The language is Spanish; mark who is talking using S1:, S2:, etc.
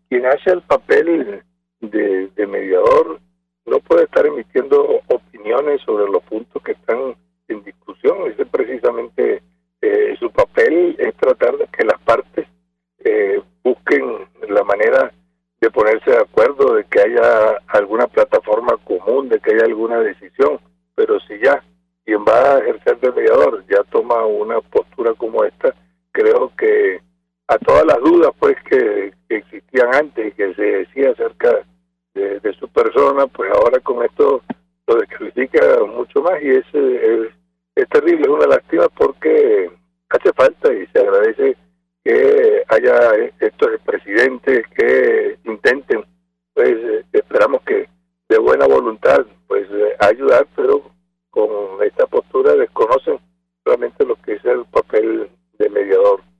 S1: quien hace el papel de mediador no puede estar emitiendo opiniones sobre los puntos que están en discusión. Ese precisamente su papel es tratar de que las partes busquen la manera de ponerse de acuerdo, de que haya alguna plataforma común, de que haya alguna decisión. Pero si ya quien va a ejercer de mediador ya toma una postura como esta, creo que a todas las dudas pues que existían antes y que se decía acerca de su persona, pues ahora con esto lo descalifica mucho más, y es terrible, es una lástima, porque hace falta y se agradece que haya estos presidentes que intenten, pues esperamos que de buena voluntad pues ayudar, pero con esta postura desconocen realmente lo que es el papel de mediador.